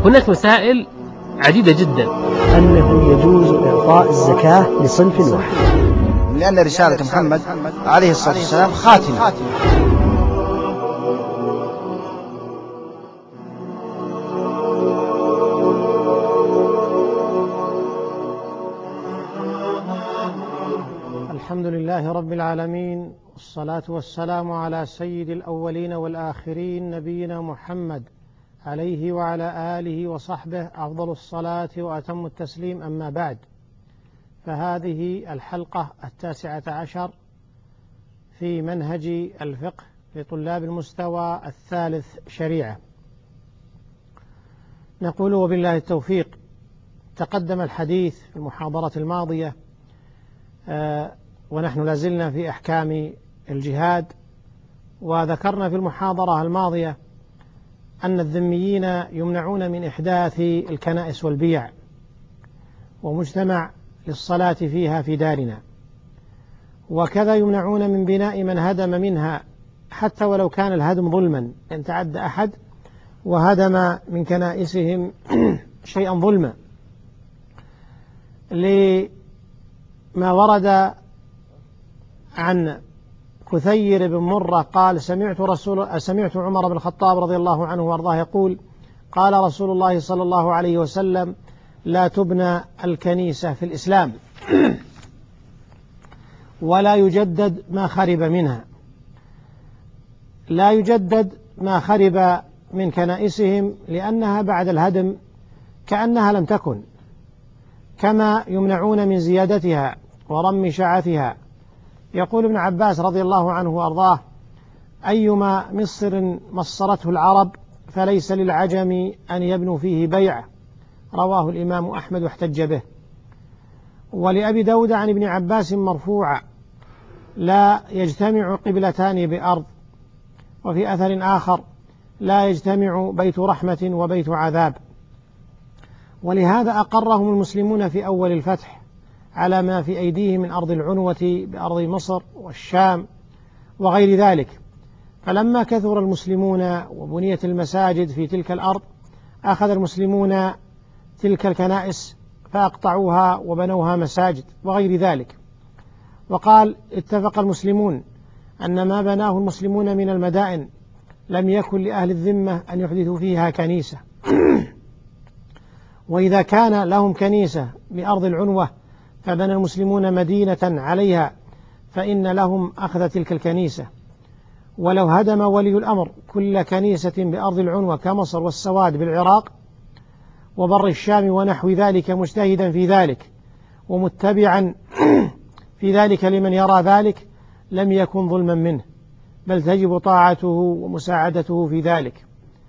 هناك مسائل عديدة جدا. أنه يجوز إعطاء الزكاة لصنف واحد، لأن رسالة محمد عليه الصلاة والسلام خاتمة. الحمد لله رب العالمين، والصلاة والسلام على سيد الأولين والآخرين نبينا محمد عليه وعلى آله وصحبه أفضل الصلاة وأتم التسليم. أما بعد، فهذه الحلقة 19 في منهج الفقه لطلاب المستوى الثالث شريعة. نقول وبالله التوفيق. تقدم الحديث في المحاضرة الماضية ونحن لازلنا في أحكام الجهاد، وذكرنا في المحاضرة الماضية أن الذميين يمنعون من إحداث الكنائس والبيع ومجتمع للصلاة فيها في دارنا، وكذا يمنعون من بناء من هدم منها حتى ولو كان الهدم ظلما، إن تعدى أحد وهدم من كنائسهم شيئا ظلما، لما ورد عن كثير بن مرة قال: سمعت عمر بن الخطاب رضي الله عنه وارضاه يقول: قال رسول الله صلى الله عليه وسلم: لا تبنى الكنيسة في الإسلام ولا يجدد ما خرب منها. لا يجدد ما خرب من كنائسهم لأنها بعد الهدم كأنها لم تكن، كما يمنعون من زيادتها ورم شعثها. يقول ابن عباس رضي الله عنه وأرضاه: أيما مصر مصرته العرب فليس للعجم أن يبنوا فيه بيع. رواه الإمام أحمد واحتج به. ولأبي داود عن ابن عباس مرفوعا: لا يجتمع قبلتان بأرض. وفي أثر آخر: لا يجتمع بيت رحمة وبيت عذاب. ولهذا أقرهم المسلمون في أول الفتح على ما في أيديهم من أرض العنوة بأرض مصر والشام وغير ذلك. فلما كثر المسلمون وبنيت المساجد في تلك الأرض، أخذ المسلمون تلك الكنائس فأقطعوها وبنوها مساجد وغير ذلك. وقال: اتفق المسلمون أن ما بناه المسلمون من المدائن لم يكن لأهل الذمة أن يحدثوا فيها كنيسة وإذا كان لهم كنيسة بأرض العنوة فبنى المسلمون مدينة عليها فإن لهم أخذ تلك الكنيسة. ولو هدم ولي الأمر كل كنيسة بأرض العنوة كمصر والسواد بالعراق وبر الشام ونحو ذلك مجتهدا في ذلك ومتبعا في ذلك لمن يرى ذلك، لم يكن ظلما منه، بل تجب طاعته ومساعدته في ذلك.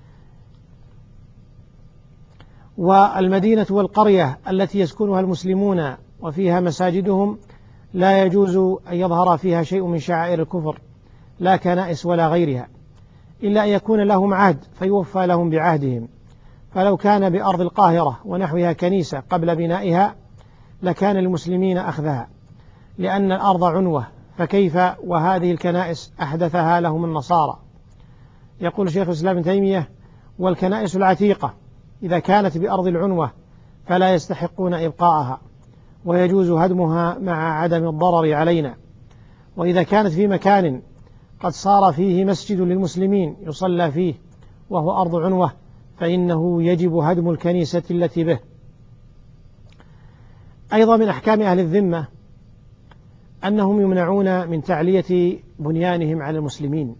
والمدينة والقرية التي يسكنها المسلمون وفيها مساجدهم لا يجوز أن يظهر فيها شيء من شعائر الكفر، لا كنائس ولا غيرها، إلا أن يكون لهم عهد فيوفى لهم بعهدهم. فلو كان بأرض القاهرة ونحوها كنيسة قبل بنائها لكان للمسلمين أخذها، لأن الأرض عنوة، فكيف وهذه الكنائس أحدثها لهم النصارى. يقول شيخ الإسلام ابن تيمية: والكنائس العتيقة إذا كانت بأرض العنوة فلا يستحقون إبقاءها ويجوز هدمها مع عدم الضرر علينا. وإذا كانت في مكان قد صار فيه مسجد للمسلمين يصلى فيه وهو أرض عنوة فإنه يجب هدم الكنيسة التي به. أيضا من أحكام أهل الذمة أنهم يمنعون من تعلية بنيانهم على المسلمين،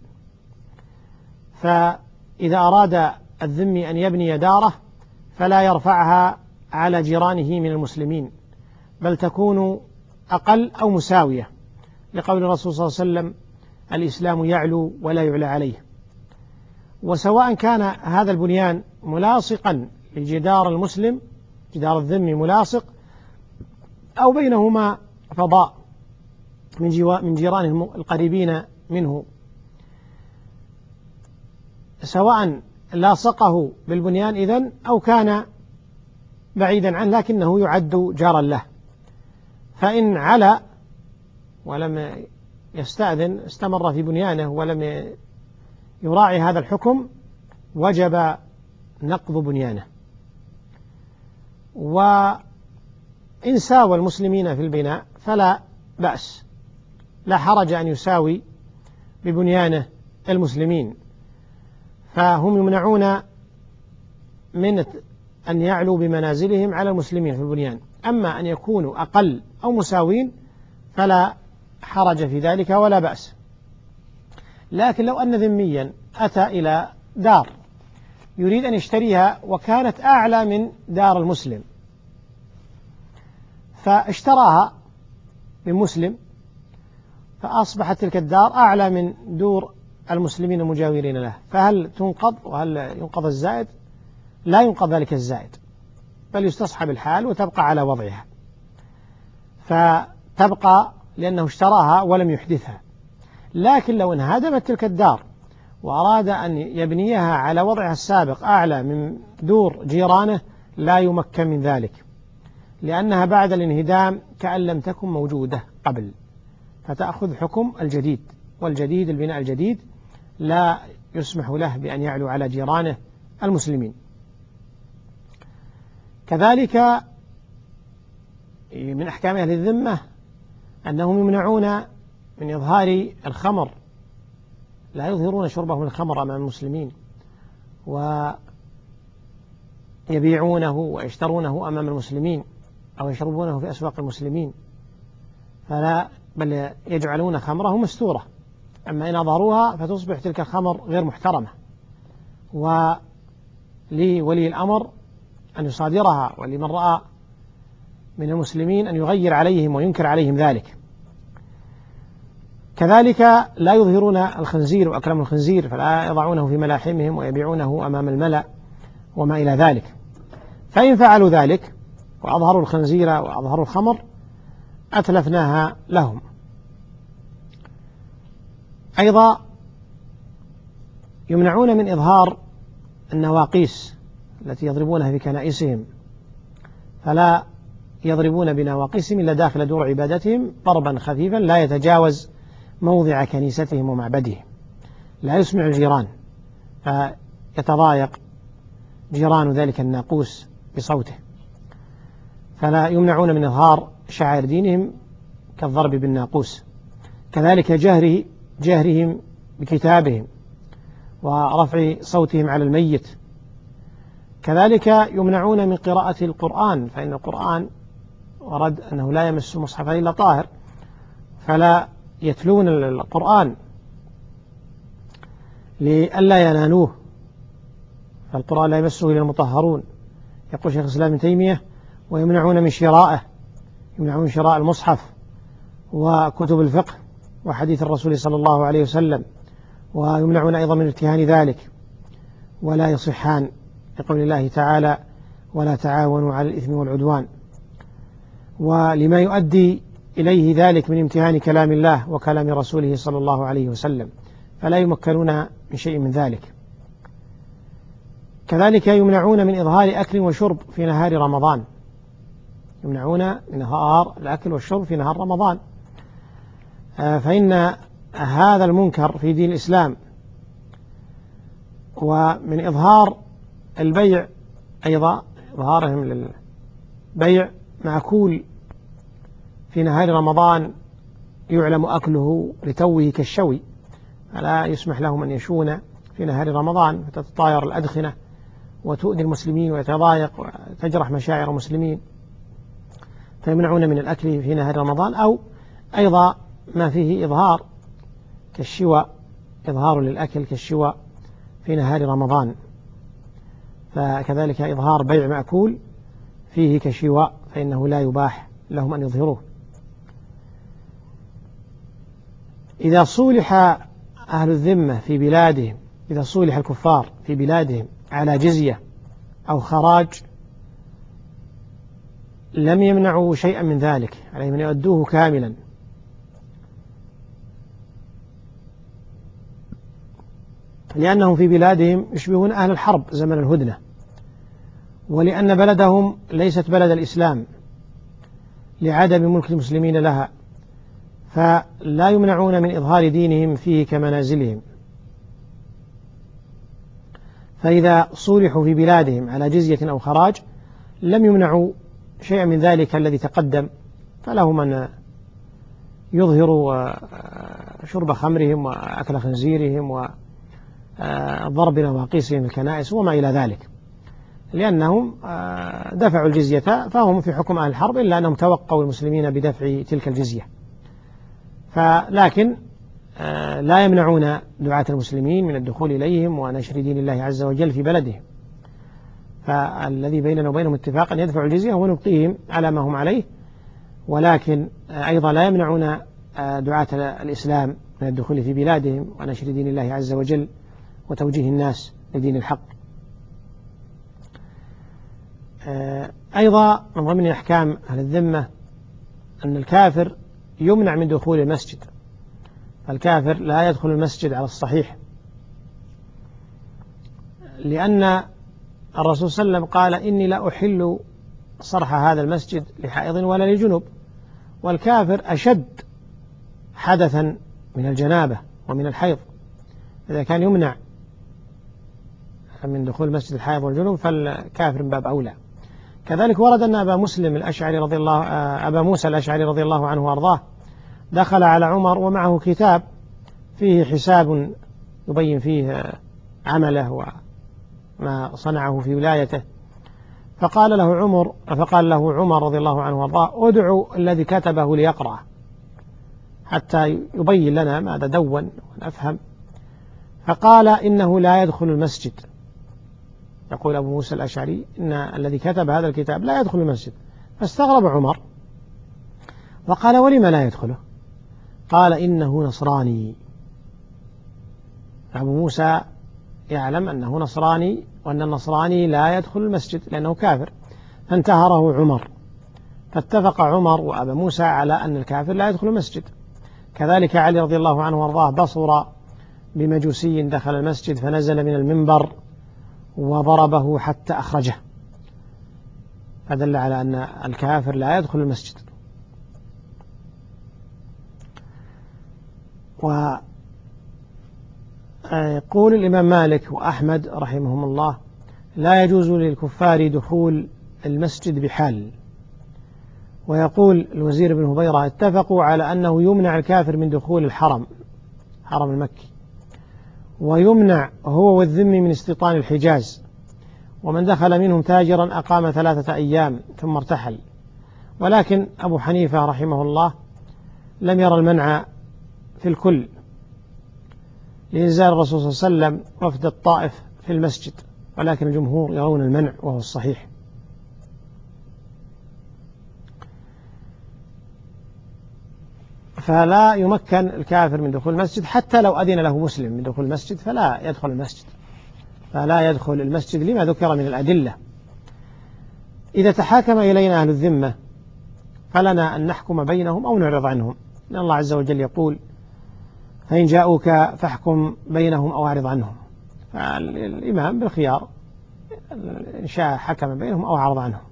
فإذا أراد الذمي أن يبني داره فلا يرفعها على جيرانه من المسلمين، بل تكون أقل أو مساوية، لقول الرسول صلى الله عليه وسلم: الإسلام يعلو ولا يعلى عليه. وسواء كان هذا البنيان ملاصقا لجدار المسلم، جدار الذمي ملاصق، أو بينهما فضاء من جيرانه القريبين منه، سواء لاصقه بالبنيان إذن أو كان بعيدا عنه لكنه يعد جارا له. فإن علا ولم يستأذن استمر في بنيانه ولم يراعي هذا الحكم وجب نقض بنيانه. وإن ساوى المسلمين في البناء فلا بأس، لا حرج أن يساوي ببنيانه المسلمين، فهم يمنعون من أن يعلوا بمنازلهم على المسلمين في البنيان. أما أن يكونوا أقل أو مساوين فلا حرج في ذلك ولا بأس. لكن لو أن ذميا أتى إلى دار يريد أن يشتريها وكانت أعلى من دار المسلم، فاشتراها من مسلم فأصبحت تلك الدار أعلى من دور المسلمين المجاورين له، فهل تنقض وهل ينقض الزائد؟ لا ينقض ذلك الزائد، بل يستصحب الحال وتبقى على وضعها، فتبقى لأنه اشتراها ولم يحدثها. لكن لو انهدمت تلك الدار وأراد أن يبنيها على وضعها السابق أعلى من دور جيرانه لا يمكن من ذلك، لأنها بعد الانهدام كأن لم تكن موجودة قبل، فتأخذ حكم الجديد، والجديد البناء الجديد لا يسمح له بأن يعلو على جيرانه المسلمين. كذلك من أحكام أهل الذمة أنهم يمنعون من إظهار الخمر، لا يظهرون شربهم الخمر أمام المسلمين ويبيعونه ويشترونه أمام المسلمين أو يشربونه في أسواق المسلمين، فلا بل يجعلون خمره مستورة. أما إن أظهروها فتصبح تلك الخمر غير محترمة، ولولي الأمر أن يصادرها، ولمن رأى من المسلمين أن يغير عليهم وينكر عليهم ذلك. كذلك لا يظهرون الخنزير وأكلام الخنزير، فلا يضعونه في ملاحمهم ويبيعونه أمام الملأ وما إلى ذلك. فإن فعلوا ذلك وأظهروا الخنزير وأظهروا الخمر أتلفناها لهم. أيضا يمنعون من إظهار النواقيس التي يضربونها في كنائسهم، فلا يضربون بنواقيسهم إلا داخل دور عبادتهم ضربا خفيفا لا يتجاوز موضع كنيستهم ومعبدهم، لا يسمع الجيران فيتضايق جيران ذلك الناقوس بصوته، فلا يمنعون من إظهار شعائر دينهم كالضرب بالناقوس. كذلك جهرهم بكتابهم ورفع صوتهم على الميت. كذلك يمنعون من قراءة القرآن، فإن القرآن ورد أنه لا يمس مصحفا إلا طاهر، فلا يتلون القرآن لئلا ينالوه، فالقرآن لا يمسه إلا المطهرون. يقول شيخ الإسلام ابن تيمية: ويمنعون من شرائه، يمنعون من شراء المصحف وكتب الفقه وحديث الرسول صلى الله عليه وسلم، ويمنعون أيضا من ارتهان ذلك ولا يصحان، لقول الله تعالى: ولا تعاونوا على الإثم والعدوان، ولما يؤدي إليه ذلك من امتهان كلام الله وكلام رسوله صلى الله عليه وسلم، فلا يمكنون من شيء من ذلك. كذلك يمنعون من إظهار أكل وشرب في نهار رمضان، يمنعون من إظهار الأكل والشرب في نهار رمضان، فإن هذا المنكر في دين الإسلام. ومن إظهار البيع أيضا، إظهارهم للبيع معكول في نهار رمضان يعلم أكله لتوه كالشوي، فلا يسمح لهم أن يشون في نهار رمضان فتتطاير الأدخنة وتؤذي المسلمين ويتضايق وتجرح مشاعر المسلمين، فيمنعون من الأكل في نهار رمضان. أو أيضا ما فيه إظهار كالشواء، إظهار للأكل كالشواء في نهار رمضان، فكذلك إظهار بيع مأكول فيه كشواء فإنه لا يباح لهم أن يظهروه. إذا صولح أهل الذمة في بلادهم، إذا صولح الكفار في بلادهم على جزية أو خراج لم يمنعوا شيئا من ذلك، عليهم أن يؤدوه كاملا، لأنهم في بلادهم يشبهون أهل الحرب زمن الهدنة، ولأن بلدهم ليست بلد الإسلام لعدم ملك المسلمين لها، فلا يمنعون من إظهار دينهم فيه كمنازلهم. فإذا صولحوا في بلادهم على جزية أو خراج لم يمنعوا شيئا من ذلك الذي تقدم، فله من يظهر شرب خمرهم وأكل خنزيرهم وضرب نواقيسهم الكنائس وما إلى ذلك، لأنهم دفعوا الجزية فهم في حكم أهل الحرب، إلا أنهم توقوا المسلمين بدفع تلك الجزية. لكن لا يمنعون دعاة المسلمين من الدخول إليهم ونشر دين الله عز وجل في بلدهم، فالذي بيننا وبينهم اتفاق أن يدفعوا الجزية ونبقيهم على ما هم عليه، ولكن أيضا لا يمنعون دعاة الإسلام من الدخول في بلادهم ونشر دين الله عز وجل وتوجيه الناس لدين الحق. أيضا من ضمن أحكام أهل الذمة أن الكافر يمنع من دخول المسجد، الكافر لا يدخل المسجد على الصحيح، لأن الرسول صلى الله عليه وسلم قال إني لا أحل صرح هذا المسجد لحائض ولا لجنوب، والكافر أشد حدثا من الجنابة ومن الحيض، إذا كان يمنع من دخول مسجد الحائض والجنوب فالكافر من باب أولى. كذلك ورد أن أبا موسى الأشعري رضي الله عنه وأرضاه دخل على عمر ومعه كتاب فيه حساب يبين فيه عمله وما صنعه في ولايته، فقال له عمر رضي الله عنه وارضاه: ادعوا الذي كتبه ليقرأ حتى يبين لنا ماذا دون ونفهم. فقال: إنه لا يدخل المسجد. يقول أبو موسى الأشعري إن الذي كتب هذا الكتاب لا يدخل المسجد، فاستغرب عمر وقال: ولم لا يدخله؟ قال: إنه نصراني. أبو موسى يعلم أنه نصراني وأن النصراني لا يدخل المسجد لأنه كافر، فانتهره عمر، فاتفق عمر وأبا موسى على أن الكافر لا يدخل المسجد. كذلك علي رضي الله عنه وارضاه بصر بمجوسي دخل المسجد فنزل من المنبر وضربه حتى أخرجه، فدل على أن الكافر لا يدخل المسجد. ويقول الإمام مالك وأحمد رحمهم الله: لا يجوز للكفار دخول المسجد بحال. ويقول الوزير بن هبيرة: اتفقوا على أنه يمنع الكافر من دخول الحرم المكي، ويمنع هو والذمي من استيطان الحجاز، ومن دخل منهم تاجرا أقام 3 أيام ثم ارتحل. ولكن أبو حنيفة رحمه الله لم يرى المنع في الكل، لإنزال الرسول صلى الله عليه وسلم وفد الطائف في المسجد، ولكن الجمهور يرون المنع وهو الصحيح. فلا يمكن الكافر من دخول المسجد، حتى لو أذن له مسلم من دخول المسجد فلا يدخل المسجد لما ذكر من الأدلة. إذا تحاكم إلينا أهل الذمة فلنا أن نحكم بينهم أو نعرض عنهم، لأن الله عز وجل يقول: فإن جاءوك فاحكم بينهم أو أعرض عنهم. فالإمام بالخيار إن شاء حكم بينهم أو أعرض عنهم.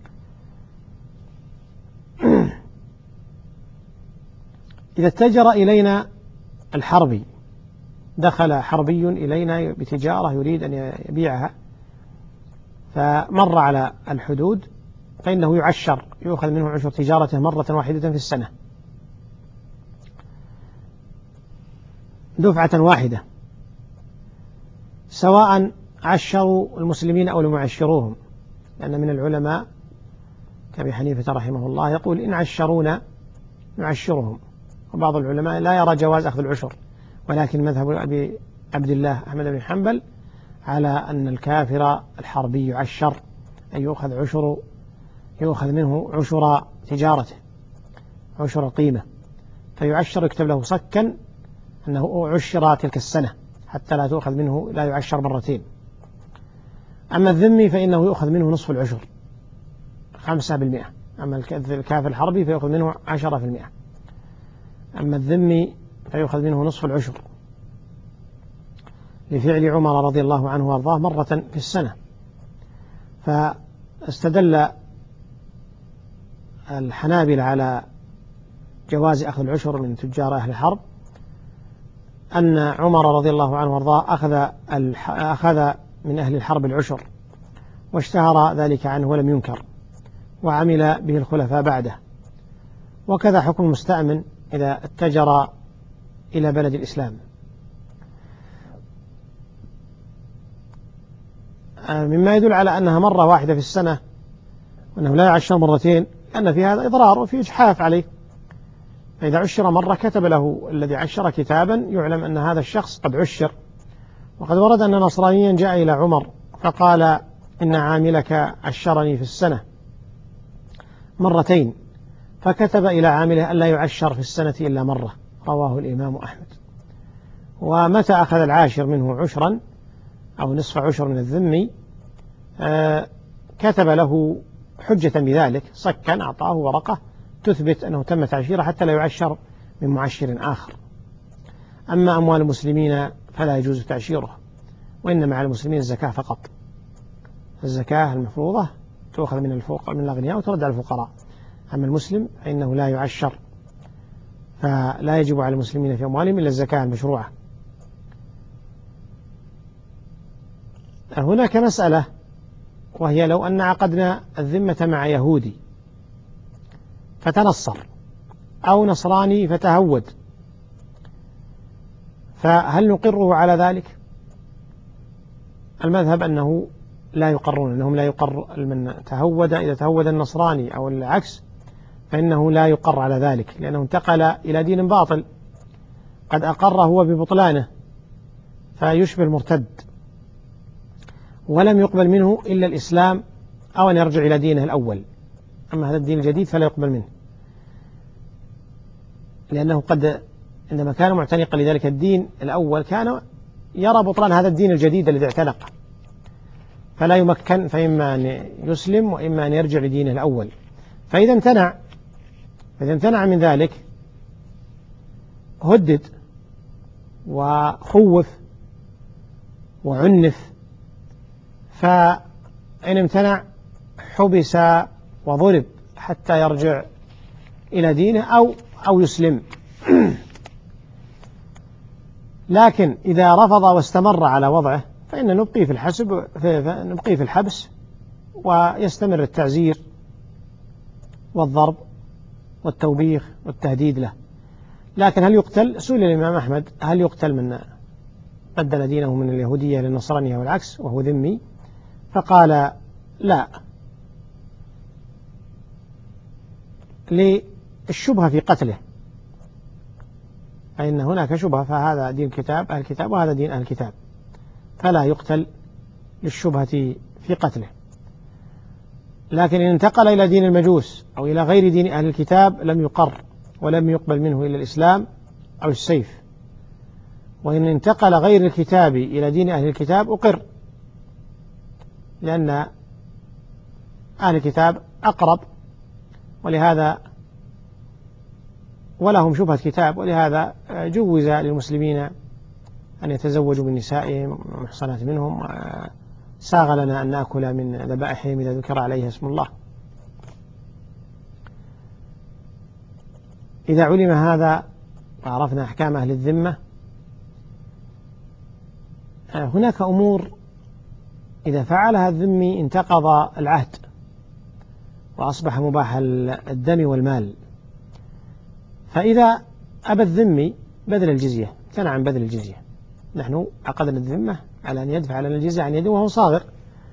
إذا اتجر إلينا الحربي، دخل حربي إلينا بتجارة يريد أن يبيعها فمر على الحدود، فإنه يعشر، يؤخذ منه عشر تجارته مرة واحدة في السنة، دفعة واحدة، سواء عشروا المسلمين أو لم يعشروهم، لأن من العلماء كأبي حنيفة رحمه الله يقول: إن عشرونا نعشرهم. وبعض العلماء لا يرى جواز أخذ العشر، ولكن مذهب أبي عبد الله أحمد بن حنبل على أن الكافر الحربي يعشر، أن يؤخذ منه عشر تجارته، عشر القيمة، فيعشر، يكتب له صكا أنه عشر تلك السنة حتى لا تؤخذ منه، لا يعشر مرتين. أما الذمي فإنه يؤخذ منه نصف العشر 5%، أما الكافر الحربي فيأخذ منه 10%، أما الذمي فيأخذ منه نصف العشر، لفعل عمر رضي الله عنه وارضاه مرة في السنة. فاستدل الحنابلة على جواز أخذ العشر من تجار أهل الحرب أن عمر رضي الله عنه وارضاه أخذ من أهل الحرب العشر، واشتهر ذلك عنه ولم ينكر وعمل به الخلفاء بعده. وكذا حكم المستأمن إذا اتجر إلى بلد الإسلام. مما يدل على أنها مرة واحدة في السنة وأنه لا يعشر مرتين، لأن في هذا إضرار وفي إجحاف عليه. فإذا عشر مرة كتب له الذي عشر كتابا يعلم أن هذا الشخص قد عشر. وقد ورد أن نصرانيا جاء إلى عمر فقال إن عاملك عشرني في السنة مرتين، فكتب إلى عامله ألا يعشر في السنة إلا مرة. رواه الإمام أحمد. ومتى أخذ العاشر منه عشرا أو نصف عشر من الذمي كتب له حجة بذلك، صكا أعطاه ورقة تثبت أنه تم تعشيره حتى لا يعشر من معشر آخر. أما أموال المسلمين فلا يجوز تعشيره، وإنما على المسلمين الزكاة فقط. الزكاة المفروضة تؤخذ من الأغنياء وترد على الفقراء. أما المسلم فإنه لا يعشر، فلا يجب على المسلمين في أموالهم إلا الزكاة المشروعة. هناك مسألة، وهي لو أن عقدنا الذمة مع يهودي فتنصر أو نصراني فتهود، فهل نقره على ذلك؟ المذهب أنه لا يقرون، أنهم لا يقر من تهود. إذا تهود النصراني أو العكس فإنه لا يقر على ذلك، لأنه انتقل إلى دين باطل قد أقر هو ببطلانه، فيشبه المرتد، ولم يقبل منه إلا الإسلام أو أن يرجع إلى دينه الأول. أما هذا الدين الجديد فلا يقبل منه، لأنه قد عندما كان معتنقا لذلك الدين الأول كان يرى بطلان هذا الدين الجديد الذي اعتنقه، فلا يمكن، فإما أن يسلم وإما أن يرجع لدينه الأول. فإذا امتنع من ذلك هدد وخوف وعنف، فإن امتنع حبس وضرب حتى يرجع إلى دينه أو يسلم. لكن إذا رفض واستمر على وضعه فإن نبقيه في الحبس ويستمر التعزير والضرب والتوبيخ والتهديد له. لكن هل يقتل؟ سئل الإمام أحمد هل يقتل من بدل دينه من اليهودية للنصرانية والعكس وهو ذمي؟ فقال لا، للشبهة في قتله، فإن هناك شبهة، فهذا دين أهل الكتاب وهذا دين أهل الكتاب، فلا يقتل للشبهة في قتله. لكن إن انتقل إلى دين المجوس أو إلى غير دين أهل الكتاب لم يقر ولم يقبل منه إلا الإسلام أو السيف. وإن انتقل غير الكتاب إلى دين أهل الكتاب أقر، لأن أهل الكتاب أقرب ولهذا ولهم شبهة كتاب، ولهذا جوز للمسلمين أن يتزوجوا من نسائهم محصنات منهم. ساغ لنا أن نأكل من ذبائحهم إذا ذكر عليها اسم الله. إذا علم هذا وعرفنا أحكام أهل الذمة، هناك أمور إذا فعلها الذمي انتقض العهد وأصبح مباح الدم والمال. فإذا أبى الذمي بذل الجزية، امتنع عن بذل الجزية، نحن عقدنا الذمة على أن يدفع لنا الجزية عن يده وهو صاغر،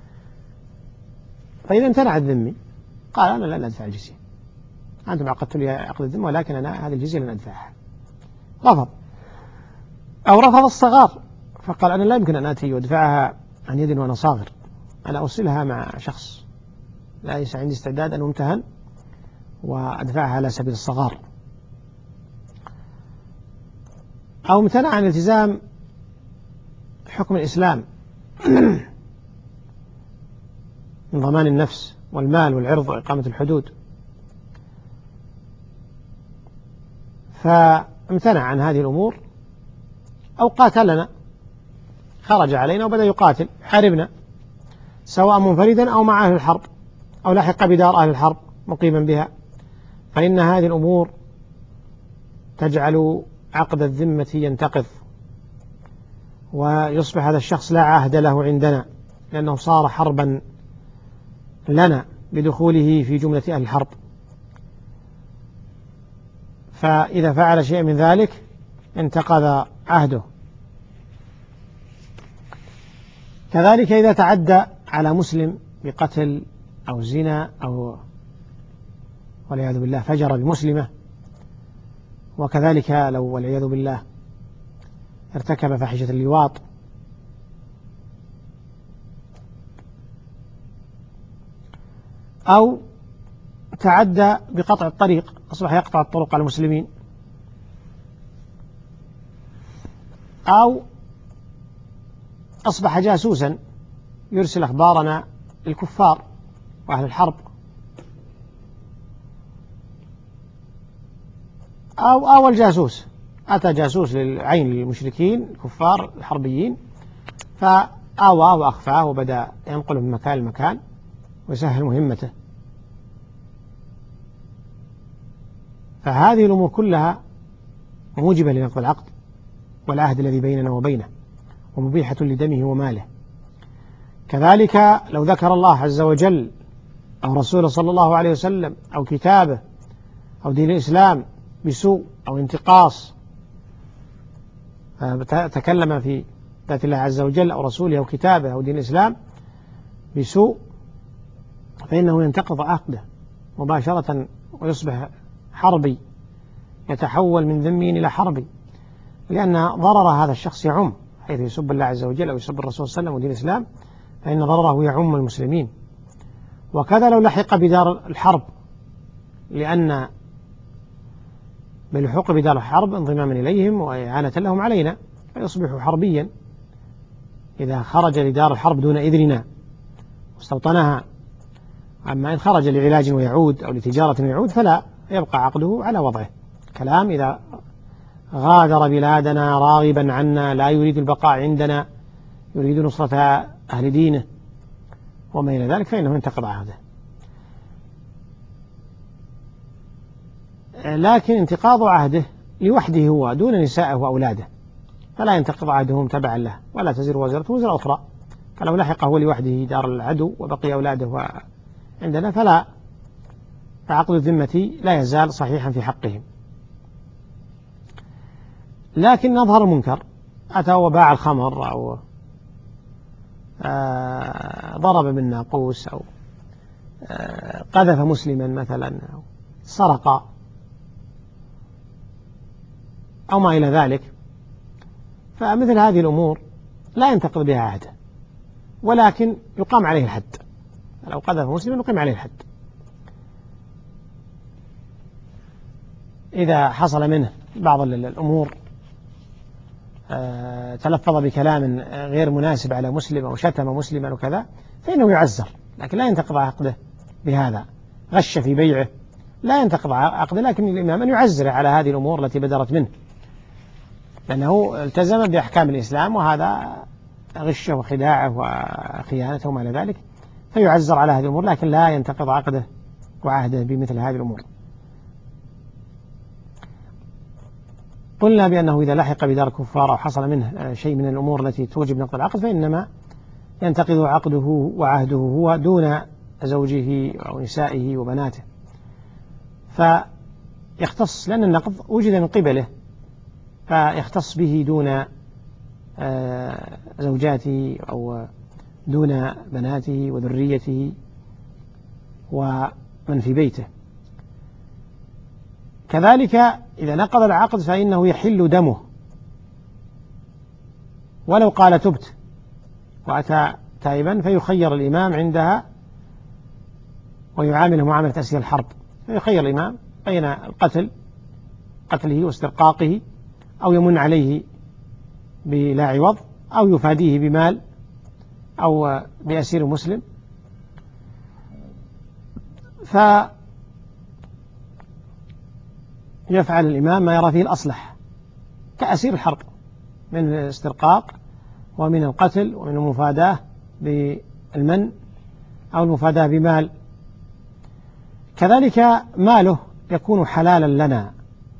فإذا امتنع الذمي قال أنا لن أدفع الجزية، أنتم عقدتوا لي عقد الذمة ولكن أنا هذه الجزية لن أدفعها، رفض. أو رفض الصغار فقال أنا لا يمكن أن آتي وأدفعها عن يد وأنا صاغر، أنا أوصلها مع شخص، ليس عندي استعداد أن أمتهن وأدفعها على سبيل الصغار. أو امتنع عن التزام حكم الإسلام من ضمان النفس والمال والعرض وإقامة الحدود، فامتنع عن هذه الأمور. أو قاتلنا، خرج علينا وبدأ يقاتل، حاربنا سواء منفردا أو مع أهل الحرب أو لحق بدار أهل الحرب مقيما بها، فإن هذه الأمور تجعل عقد الذمة ينتقض ويصبح هذا الشخص لا عهد له عندنا، لأنه صار حربا لنا بدخوله في جملة أهل الحرب، فإذا فعل شيء من ذلك انتقض عهده. كذلك إذا تعدى على مسلم بقتل أو زنا أو والعياذ بالله فجر بمسلمة، وكذلك لو والعياذ بالله ارتكب فاحشة اللواط أو تعدى بقطع الطريق، أصبح يقطع الطرق على المسلمين، أو أصبح جاسوسا يرسل أخبارنا للكفار وأهل الحرب، أو الجاسوس أتى جاسوس للعين للمشركين الكفار الحربيين فآواه وأخفاه وبدأ ينقله من مكان لمكان ويسهل مهمته. فهذه الأمور كلها موجبة لنقض العقد والعهد الذي بيننا وبينه ومبيحة لدمه وماله. كذلك لو ذكر الله عز وجل أو رسوله صلى الله عليه وسلم أو كتابه أو دين الإسلام بسوء أو انتقاص، تكلم في ذات الله عز وجل أو رسوله أو كتابه أو دين الإسلام بسوء، فإنه ينتقض عقده مباشرة ويصبح حربي، يتحول من ذمي إلى حربي، لأن ضرر هذا الشخص يعم، حيث يسب الله عز وجل أو يسب الرسول صلى الله عليه وسلم ودين الإسلام فإن ضرره يعم المسلمين. وكذا لو لحق بدار الحرب، لأن بلحوق بدار الحرب انضماما إليهم وإعانة لهم علينا فيصبح حربيا إذا خرج لدار الحرب دون إذننا واستوطنها. أما إن خرج لعلاج ويعود أو لتجارة ويعود فلا، يبقى عقده على وضعه. كلام إذا غادر بلادنا راغبا عنا لا يريد البقاء عندنا يريد نصرة أهل دينه وما إلى ذلك فإنه ينتقض عهده. لكن انتقاض عهده لوحده هو دون نسائه وأولاده، فلا ينتقض عهدهم تبعا له، ولا تزر وزرة وزر أخرى. فلو لحق هو لوحده دار العدو وبقي أولاده عندنا فلا، فعقد الذمة لا يزال صحيحا في حقهم. لكن نظهر المنكر، أتى وباع الخمر أو ضرب بالناقوس أو قذف مسلما مثلا أو سرق أو ما إلى ذلك، فمثل هذه الأمور لا ينتقض بها عهده، ولكن يقام عليه الحد. لو قذف مسلما يقام عليه الحد. إذا حصل منه بعض الأمور تلفظ بكلام غير مناسب على مسلم أو شتم مسلما وكذا فإنه يعزر، لكن لا ينتقض عقده بهذا. غش في بيعه لا ينتقض عقده، لكن الإمام أن يعزر على هذه الأمور التي بدرت منه، لأنه التزم بأحكام الإسلام، وهذا غشه وخداعه وخيانته وما إلى ذلك، فيعزر على هذه الأمور، لكن لا ينتقض عقده وعهده بمثل هذه الأمور. قلنا بأنه إذا لحق بدار الكفار أو حصل منه شيء من الأمور التي توجب نقض العقد فإنما ينتقض عقده وعهده هو دون زوجه أو نسائه وبناته، فيختص، لأن النقض وجد من قبله فيختص به دون زوجاته أو دون بناته وذريته ومن في بيته. كذلك إذا نقض العقد فإنه يحل دمه، ولو قال تبت وأتى تائبا فيخير الإمام عندها ويعامله معاملة أسير الحرب، فيخير الإمام بين قتله واسترقاقه، أو يمن عليه بلا عوض، أو يفاديه بمال أو بأسير مسلم. يفعل الإمام ما يرى فيه الأصلح كأسير الحرب من الاسترقاق ومن القتل ومن المفاداة بالمن أو المفاداة بمال. كذلك ماله يكون حلالا لنا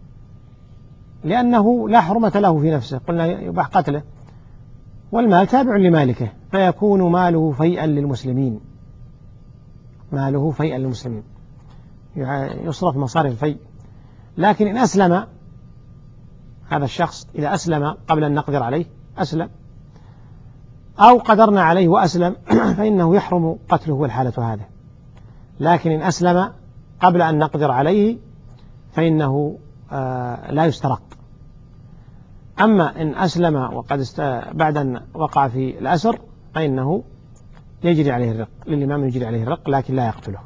لأنه لا حرمة له في نفسه، قلنا يباح قتله، والمال تابع لمالكه فيكون ماله فيئا للمسلمين ماله فيئا للمسلمين، يصرف مصارف الفيء. لكن إن أسلم هذا الشخص، إذا أسلم قبل أن نقدر عليه، أسلم أو قدرنا عليه وأسلم فإنه يحرم قتله والحالة هذه. لكن إن أسلم قبل أن نقدر عليه فإنه لا يسترق. أما إن أسلم وقد بعد أن وقع في الأسر فإنه يجري عليه الرق، للإمام يجري عليه الرق لكن لا يقتله.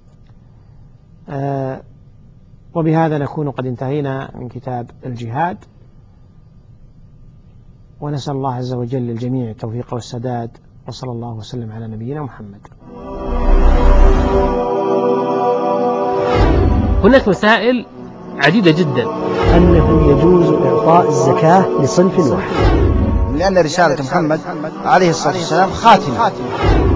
وبهذا نكون قد انتهينا من كتاب الجهاد، ونسأل الله عز وجل للجميع التوفيق والسداد، وصلى الله وسلم على نبينا محمد. هناك مسائل عديدة جدا. أنه يجوز إعطاء الزكاة لصنف واحد، لأن رسالة محمد عليه الصلاة والسلام خاتمة